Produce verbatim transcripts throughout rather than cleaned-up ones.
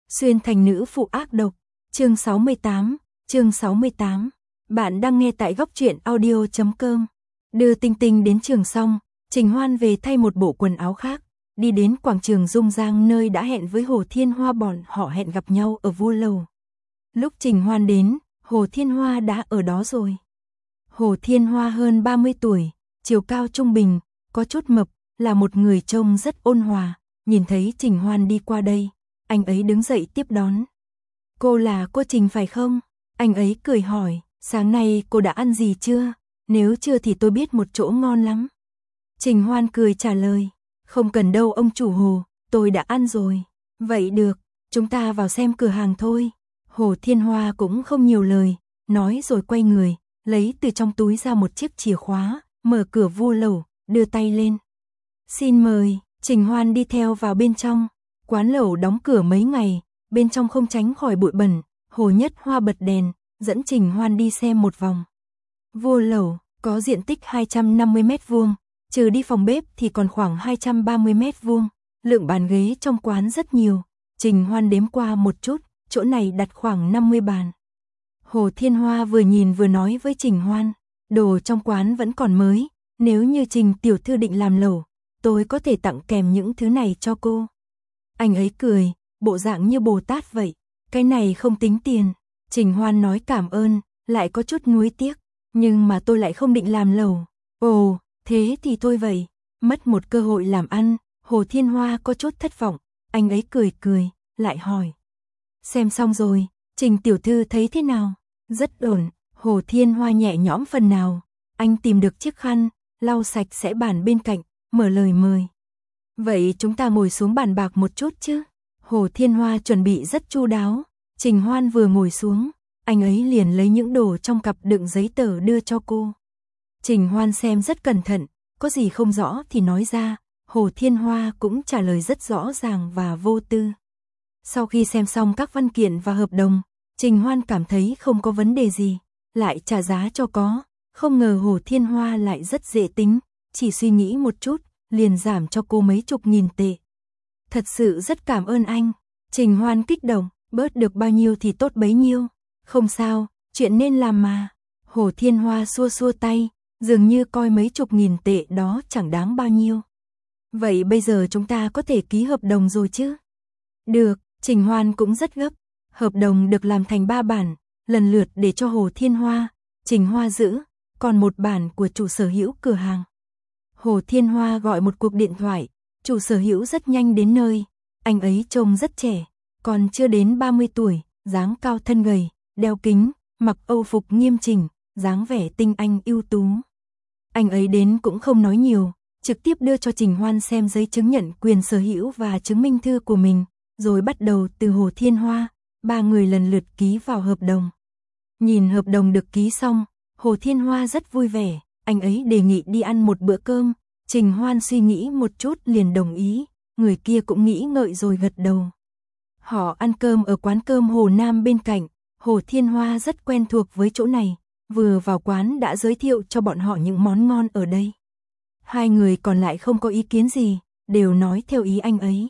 Xuyên thành nữ phụ ác độc, chương sáu mươi tám, chương sáu mươi tám. Bạn đang nghe tại góc truyện audio chấm com. Đưa Tinh Tinh đến trường xong, Trình Hoan về thay một bộ quần áo khác, đi đến quảng trường Dung Giang nơi đã hẹn với Hồ Thiên Hoa, bọn họ hẹn gặp nhau ở Vua Lầu. Lúc Trình Hoan đến, Hồ Thiên Hoa đã ở đó rồi. Hồ Thiên Hoa hơn ba mươi tuổi, chiều cao trung bình, có chút mập, là một người trông rất ôn hòa. Nhìn thấy Trình Hoan đi qua đây, anh ấy đứng dậy tiếp đón. Cô là cô Trình phải không? Anh ấy cười hỏi, sáng nay cô đã ăn gì chưa? Nếu chưa thì tôi biết một chỗ ngon lắm. Trình Hoan cười trả lời, không cần đâu ông chủ Hồ, tôi đã ăn rồi. Vậy được, chúng ta vào xem cửa hàng thôi. Hồ Thiên Hoa cũng không nhiều lời, nói rồi quay người, lấy từ trong túi ra một chiếc chìa khóa, mở cửa Vua Lầu, đưa tay lên. Xin mời. Trình Hoan đi theo vào bên trong, quán lẩu đóng cửa mấy ngày, bên trong không tránh khỏi bụi bẩn. Hồ Nhất Hoa bật đèn, dẫn Trình Hoan đi xem một vòng. Vua Lẩu có diện tích hai trăm năm mươi mét vuông, trừ đi phòng bếp thì còn khoảng hai trăm ba mươi mét vuông, lượng bàn ghế trong quán rất nhiều. Trình Hoan đếm qua một chút, chỗ này đặt khoảng năm mươi bàn. Hồ Thiên Hoa vừa nhìn vừa nói với Trình Hoan, đồ trong quán vẫn còn mới, nếu như Trình tiểu thư định làm lẩu, tôi có thể tặng kèm những thứ này cho cô. Anh ấy cười, bộ dạng như Bồ Tát vậy, cái này không tính tiền. Trình Hoan nói cảm ơn, lại có chút nuối tiếc, nhưng mà tôi lại không định làm lẩu. Ồ, thế thì thôi vậy, mất một cơ hội làm ăn. Hồ Thiên Hoa có chút thất vọng, anh ấy cười cười, lại hỏi. Xem xong rồi, Trình tiểu thư thấy thế nào? Rất ổn. Hồ Thiên Hoa nhẹ nhõm phần nào, anh tìm được chiếc khăn, lau sạch sẽ bàn bên cạnh, mở lời mời. Vậy chúng ta ngồi xuống bàn bạc một chút chứ? Hồ Thiên Hoa chuẩn bị rất chu đáo. Trình Hoan vừa ngồi xuống, anh ấy liền lấy những đồ trong cặp đựng giấy tờ đưa cho cô. Trình Hoan xem rất cẩn thận, có gì không rõ thì nói ra. Hồ Thiên Hoa cũng trả lời rất rõ ràng và vô tư. Sau khi xem xong các văn kiện và hợp đồng, Trình Hoan cảm thấy không có vấn đề gì, lại trả giá cho có. Không ngờ Hồ Thiên Hoa lại rất dễ tính, chỉ suy nghĩ một chút, liền giảm cho cô mấy chục nghìn tệ. Thật sự rất cảm ơn anh. Trình Hoan kích động, bớt được bao nhiêu thì tốt bấy nhiêu. Không sao, chuyện nên làm mà. Hồ Thiên Hoa xua xua tay, dường như coi mấy chục nghìn tệ đó chẳng đáng bao nhiêu. Vậy bây giờ chúng ta có thể ký hợp đồng rồi chứ? Được, Trình Hoan cũng rất gấp. Hợp đồng được làm thành ba bản, lần lượt để cho Hồ Thiên Hoa, Trình Hoa giữ, còn một bản của chủ sở hữu cửa hàng. Hồ Thiên Hoa gọi một cuộc điện thoại, chủ sở hữu rất nhanh đến nơi. Anh ấy trông rất trẻ, còn chưa đến ba mươi tuổi, dáng cao thân gầy, đeo kính, mặc âu phục nghiêm chỉnh, dáng vẻ tinh anh ưu tú. Anh ấy đến cũng không nói nhiều, trực tiếp đưa cho Trình Hoan xem giấy chứng nhận quyền sở hữu và chứng minh thư của mình, rồi bắt đầu từ Hồ Thiên Hoa, ba người lần lượt ký vào hợp đồng. Nhìn hợp đồng được ký xong, Hồ Thiên Hoa rất vui vẻ, anh ấy đề nghị đi ăn một bữa cơm. Trình Hoan suy nghĩ một chút liền đồng ý, người kia cũng nghĩ ngợi rồi gật đầu. Họ ăn cơm ở quán cơm Hồ Nam bên cạnh. Hồ Thiên Hoa rất quen thuộc với chỗ này, vừa vào quán đã giới thiệu cho bọn họ những món ngon ở đây. Hai người còn lại không có ý kiến gì, đều nói theo ý anh ấy.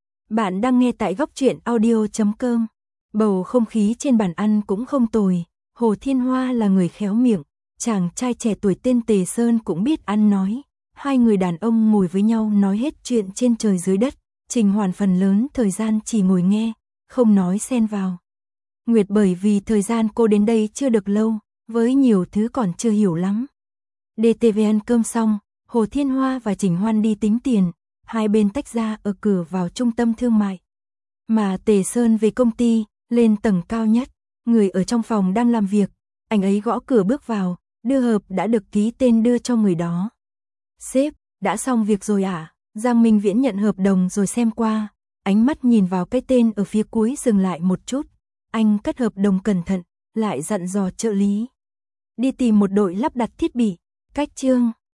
Bạn đang nghe tại góc truyện audio chấm com. Bầu không khí trên bàn ăn cũng không tồi. Hồ Thiên Hoa là người khéo miệng, chàng trai trẻ tuổi tên Tề Sơn cũng biết ăn nói. Hai người đàn ông ngồi với nhau nói hết chuyện trên trời dưới đất. Trình Hoan phần lớn thời gian chỉ ngồi nghe, không nói xen vào. Nguyệt bởi vì thời gian cô đến đây chưa được lâu, với nhiều thứ còn chưa hiểu lắm. đê tê vê ăn cơm xong, Hồ Thiên Hoa và Trình Hoan đi tính tiền, hai bên tách ra ở cửa vào trung tâm thương mại. Mà Tề Sơn về công ty, lên tầng cao nhất, người ở trong phòng đang làm việc, anh ấy gõ cửa bước vào, đưa hộp đã được ký tên đưa cho người đó. Sếp, đã xong việc rồi à? Giang Minh Viễn nhận hợp đồng rồi xem qua, ánh mắt nhìn vào cái tên ở phía cuối dừng lại một chút. Anh cất hợp đồng cẩn thận, lại dặn dò trợ lý. Đi tìm một đội lắp đặt thiết bị, cách chương.